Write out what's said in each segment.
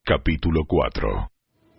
Capítulo 4.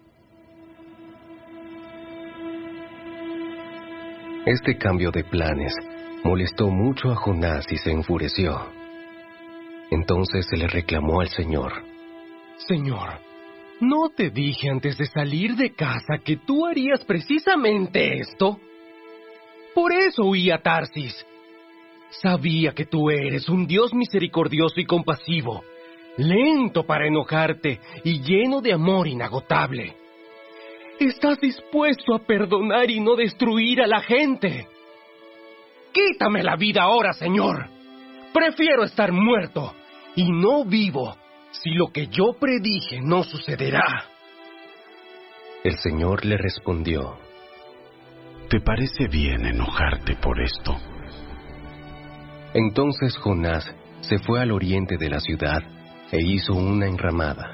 Este cambio de planes molestó mucho a Jonás y se enfureció. Entonces se le reclamó al Señor. Señor, ¿no te dije antes de salir de casa que tú harías precisamente esto? Por eso huí a Tarsis. Sabía que tú eres un Dios misericordioso y compasivo, lento para enojarte y lleno de amor inagotable. Estás dispuesto a perdonar y no destruir a la gente. Quítame la vida ahora, Señor. Prefiero estar muerto y no vivo si lo que yo predije no sucederá. El Señor le respondió: ¿Te parece bien enojarte por esto? Entonces Jonás se fue al oriente de la ciudad e hizo una enramada.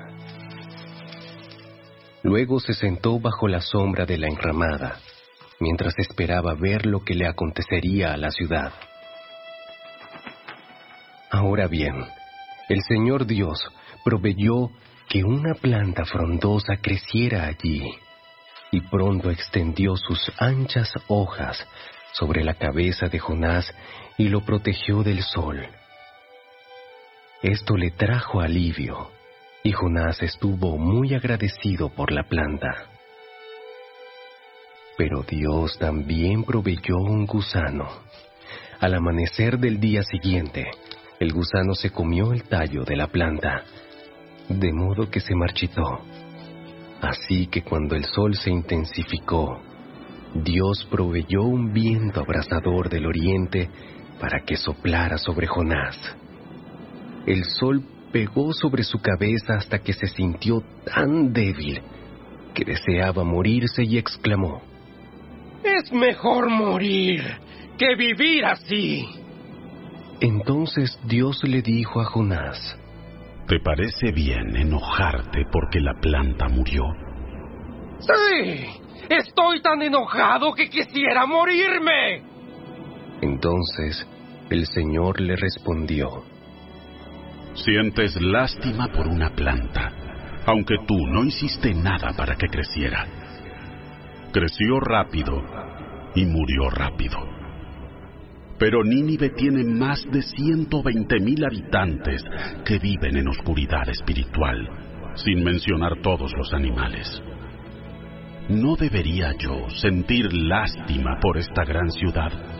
Luego se sentó bajo la sombra de la enramada, mientras esperaba ver lo que le acontecería a la ciudad. Ahora bien, el Señor Dios proveyó que una planta frondosa creciera allí, y pronto extendió sus anchas hojas sobre la cabeza de Jonás y lo protegió del sol. Esto le trajo alivio, y Jonás estuvo muy agradecido por la planta. Pero Dios también proveyó un gusano. Al amanecer del día siguiente, el gusano se comió el tallo de la planta, de modo que se marchitó. Así que cuando el sol se intensificó, Dios proveyó un viento abrasador del oriente para que soplara sobre Jonás. El sol pegó sobre su cabeza hasta que se sintió tan débil que deseaba morirse y exclamó: Es mejor morir que vivir así. Entonces Dios le dijo a Jonás: ¿Te parece bien enojarte porque la planta murió? ¡Sí! ¡Estoy tan enojado que quisiera morirme! Entonces el Señor le respondió: Sientes lástima por una planta, aunque tú no hiciste nada para que creciera. Creció rápido y murió rápido. Pero Nínive tiene más de 120,000 habitantes que viven en oscuridad espiritual, sin mencionar todos los animales. ¿No debería yo sentir lástima por esta gran ciudad?